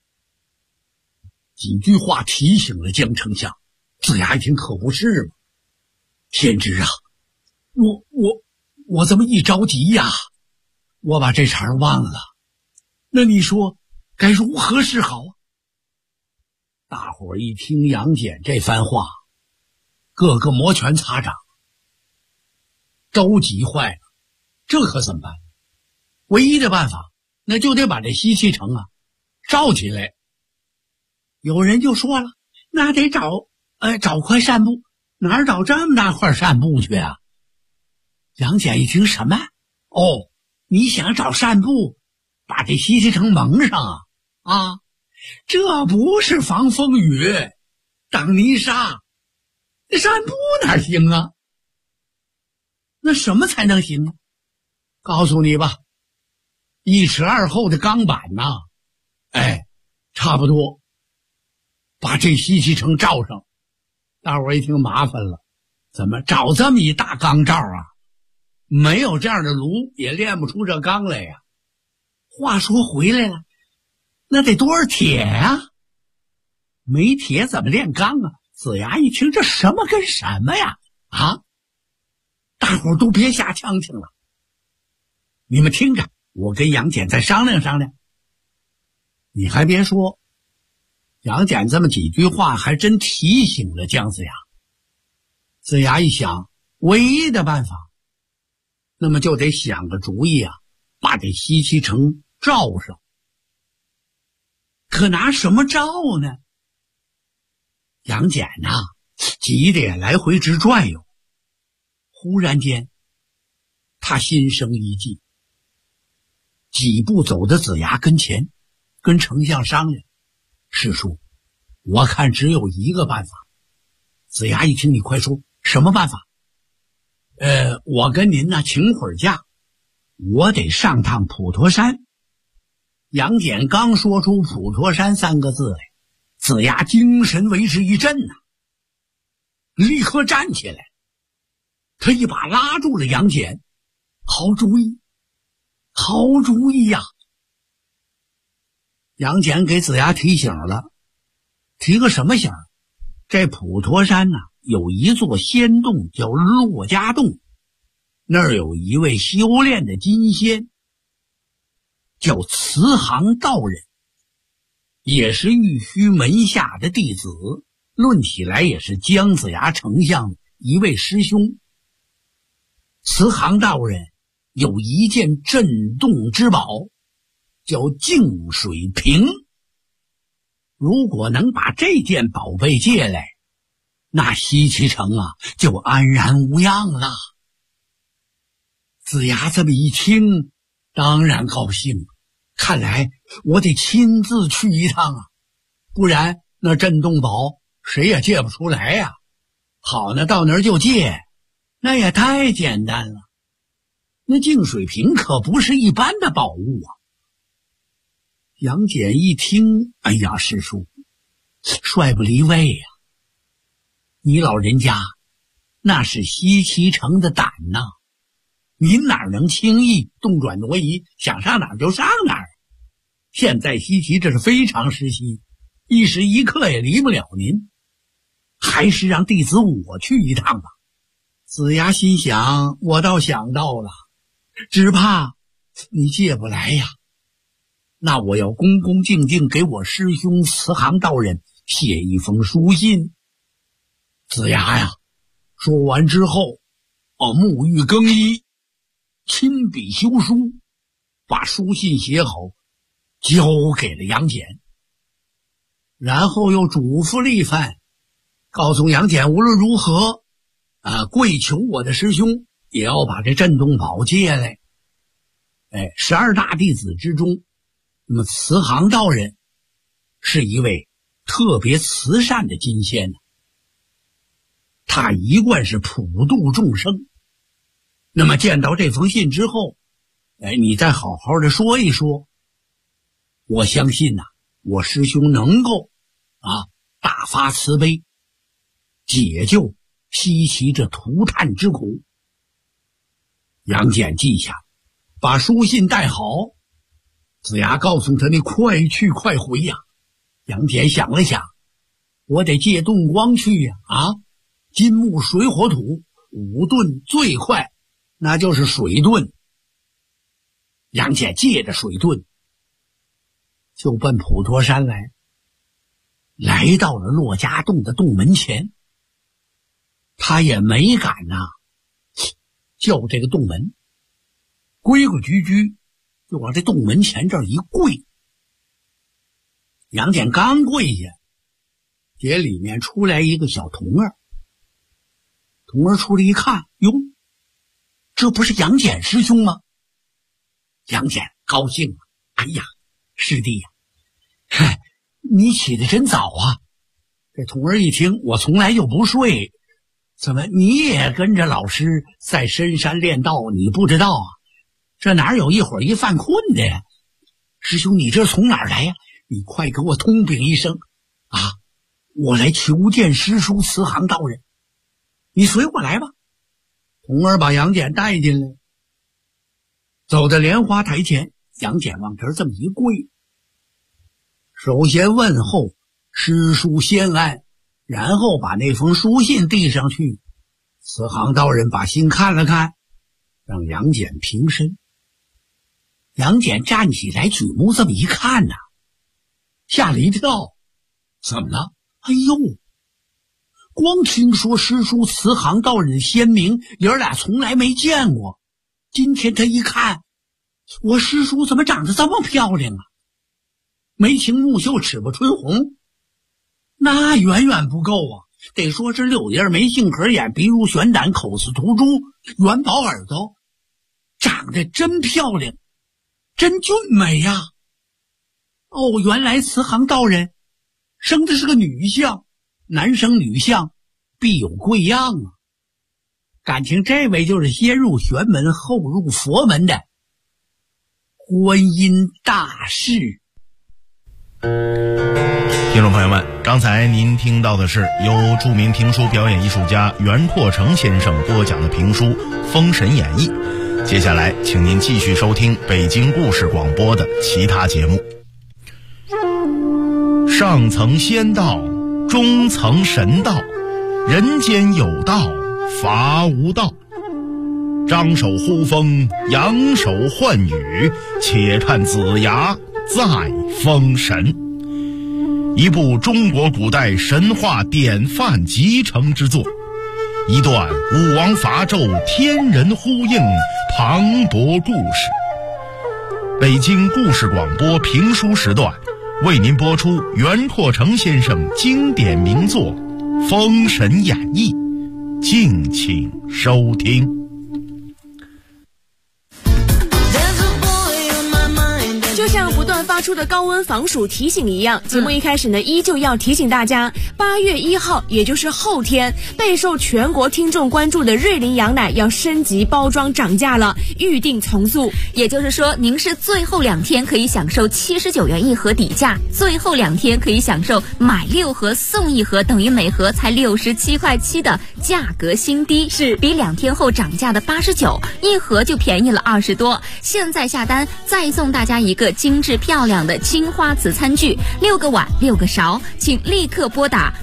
几句话提醒了江丞相，子牙一听可不是嘛，先知啊，我这么一着急呀，我把这茬忘了，那你说该如何是好？大伙儿一听杨戬这番话，个个摩拳擦掌，着急坏了，这可怎么办？唯一的办法，那就得把这西岐城啊罩起来。有人就说了，那得找块扇布，哪儿找这么大块扇布去啊？杨戬一听什么？哦，你想找扇布把这西岐城蒙上啊？啊，这不是防风雨，挡泥沙，这扇布哪行啊？那什么才能行啊？告诉你吧，1尺2厚的钢板呐，哎，差不多把这西岐城罩上。大伙儿一听麻烦了，怎么找这么一大钢罩啊？没有这样的炉也炼不出这钢来呀。话说回来了，那得多少铁啊？没铁怎么炼钢啊？子牙一听，这什么跟什么呀？啊！大伙儿都别瞎呛呛了，你们听着，我跟杨戬再商量商量。你还别说，杨戬这么几句话还真提醒了姜子牙。子牙一想，唯一的办法，那么就得想个主意啊，把这西岐城罩上。可拿什么罩呢？杨戬呐，急得也来回直转悠。忽然间，他心生一计，几步走到子牙跟前，跟丞相商量：“师叔，我看只有一个办法。”子牙一听，你快说，什么办法？我跟您呢请会儿假，我得上趟普陀山。杨戬刚说出普陀山3个字来，子牙精神为之一振呐，立刻站起来，他一把拉住了杨戬：“好主意，好主意呀！”杨戬给子牙提醒了，提个什么醒？这普陀山呢，有一座仙洞叫珞珈洞，那儿有一位修炼的金仙，叫慈航道人，也是玉虚门下的弟子，论起来也是姜子牙丞相一位师兄。慈航道人有一件镇洞之宝，叫净水瓶。如果能把这件宝贝借来，那西岐城啊就安然无恙了。 子牙这么一听，当然高兴了。看来我得亲自去一趟啊，不然那震动宝谁也借不出来呀。好呢，到那儿就借，那也太简单了。那净水瓶可不是一般的宝物啊。杨戬一听，哎呀，师叔，帅不离位呀！你老人家那是西岐城的胆呐，您哪能轻易动转挪移，想上哪儿就上哪儿？现在西岐这是非常时期，一时一刻也离不了您，还是让弟子我去一趟吧。子牙心想，我倒想到了，只怕你借不来呀。那我要恭恭敬敬给我师兄慈航道人写一封书信。子牙呀，说完之后，沐浴更衣，亲笔修书，把书信写好，交给了杨戬。然后又嘱咐了一番，告诉杨戬无论如何，跪求我的师兄也要把这震动宝借来。12大弟子之中，那么慈航道人是一位特别慈善的金仙呢，他一贯是普度众生。那么见到这封信之后，你再好好的说一说，我相信呐，我师兄能够大发慈悲，解救西岐这涂炭之苦。杨戬记下，把书信带好。子牙告诉他，你快去快回呀。杨戬想了想，我得借洞光去呀。金木水火土5遁最快，那就是水遁。杨戬借着水遁就奔普陀山来到了骆家洞的洞门前。他也没敢叫这个洞门，规规矩矩就往这洞门前这儿一跪。杨戬刚跪下，这里面出来一个小童儿。童儿出来一看，哟，这不是杨戬师兄吗？杨戬高兴了，哎呀，师弟呀，你起得真早啊。这童儿一听，我从来就不睡，怎么你也跟着老师在深山练道，你不知道啊？这哪有一会儿一犯困的呀？师兄，你这从哪儿来呀？你快给我通禀一声我来求见师叔慈航道人，你随我来吧。童儿把杨戬带进来，走到莲花台前，杨戬往这儿这么一跪，首先问候师叔先安，然后把那封书信递上去。慈航道人把信看了看，让杨戬平身。杨戬站起来，举目这么一看吓了一跳。怎么了？哎呦，光听说师叔慈航道人仙名，爷儿俩从来没见过。今天他一看，我师叔怎么长得这么漂亮啊？眉清目秀，齿不春红，那远远不够啊，得说是柳叶眉，杏核眼，鼻如悬胆，口似涂朱，元宝耳朵，长得真漂亮，真俊美呀。原来慈航道人生的是个女相，男生女相必有贵样啊。感情这位就是先入玄门后入佛门的观音大士。 听众朋友们，刚才您听到的是由著名评书表演艺术家袁阔成先生播讲的评书《封神演义》。接下来请您继续收听北京故事广播的其他节目。上层仙道，中层神道，人间有道，伐无道。张手呼风，扬手唤雨，且看子牙再封神。一部中国古代神话典范集成之作，一段武王伐纣天人呼应磅礴故事。北京故事广播评书时段为您播出袁阔成先生经典名作《封神演义》，敬请收听。 发出的高温防暑提醒一样，节目一开始呢，依旧要提醒大家，8月1号，也就是后天，备受全国听众关注的瑞麟羊奶要升级包装涨价了，预定从速。 也就是说，您是最后2天可以享受79元一盒底价，最后2天可以享受买6盒送1盒，等于每盒才67.7块的价格新低， 是比2天后涨价的89一盒就便宜了20多。现在下单再送大家一个精致漂亮的青花瓷餐具，6个碗6个勺，请立刻拨打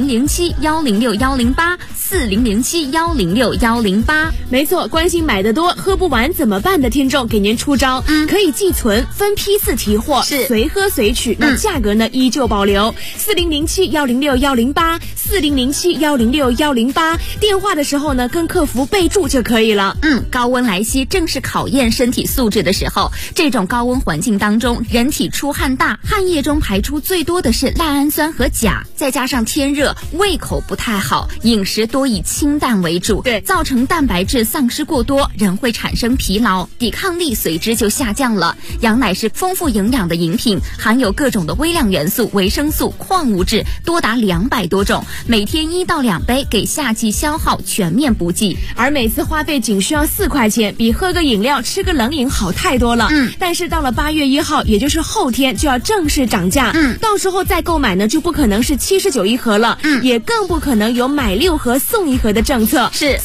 4007-106-1084007-106-108。 没错，关心买得多喝不完怎么办的听众，给您出招，可以寄存，分批次提货， 是随喝随取，那价格呢依旧保留。4007-106-1084007-106-108，电话的时候呢跟客服备注就可以了。 高温来袭，正是考验身体素质的时候。这种高温环境当中，人体出汗大，汗液中排出最多的是赖氨酸和钾，再加上天热，胃口不太好，饮食多以清淡为主， 对， 造成蛋白质丧失过多，人会产生疲劳，抵抗力随之就下降了。羊奶是丰富营养的饮品，含有各种的微量元素、维生素、矿物质，多达200多种，每天1到2杯，给夏季消耗全面补给。 而每次花费仅需要4块钱，比喝个饮料、吃个冷饮好太多了。但是到了8月1号，也就是后天就要正式涨价。到时候再购买呢，就不可能是79一盒了，也更不可能有买6盒送1盒的政策。 是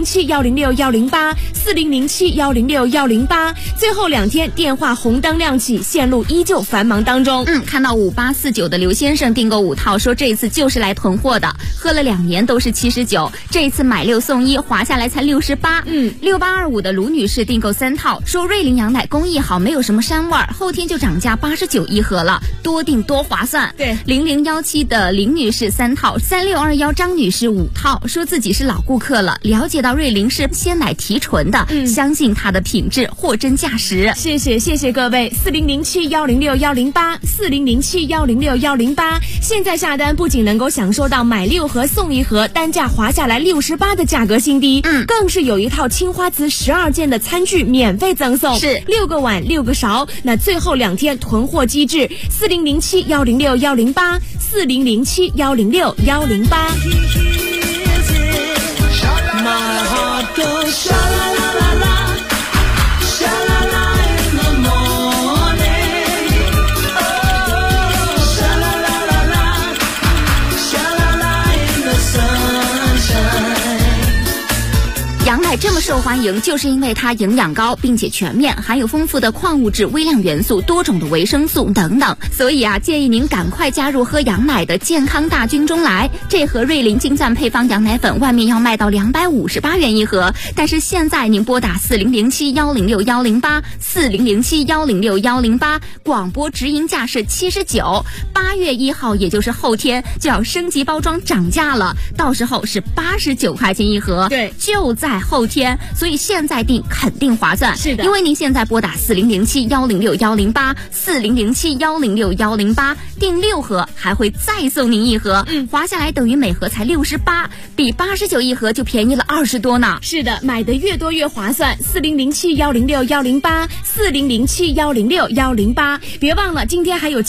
4007-106-1084007-106-108，最后2天电话红灯亮起，线路依旧繁忙当中。 看到5849的刘先生订购5套，说这次就是来囤货的，喝了2年都是79，这次买6送1，划下来才68。6825的卢女士订购3套，说瑞麟羊奶工艺好，没有什么膻味，后天就涨价89一盒了，多订多划算。 对 0017的林女士3套，3621张女士5套，说自己是老顾客了，了解到瑞麟是鲜奶提纯的，相信它的品质，货真价实。 谢谢各位，4007-106-1084007-106-108，现在下单不仅能够享受到买6盒送1盒，单价划下来68的价格新低，更是有一套青花瓷12件的餐具免费赠送， 是 6个碗6个勺。那最后2天囤货机制，4007-106-1084007-106-108。 羊奶这么受欢迎，就是因为它营养高，并且全面，含有丰富的矿物质、微量元素、多种的维生素等等。所以建议您赶快加入喝羊奶的健康大军中来。这盒瑞麟金钻配方羊奶粉外面要卖到258元一盒，但是现在您拨打4007-106-1084007-106-108，广播直营价是79，8月1号也就是后天就要升级包装涨价了，到时候是89块钱一盒。 对， 就在后天，所以现在订肯定划算。 是的， 因为您现在拨打4007-106-1084007-106-108，订6盒还会再送您1盒，划下来等于每盒才68，比89一盒就便宜了20多呢。 是的，买的越多越划算。4007-106-1084007-106-108，别忘了今天还有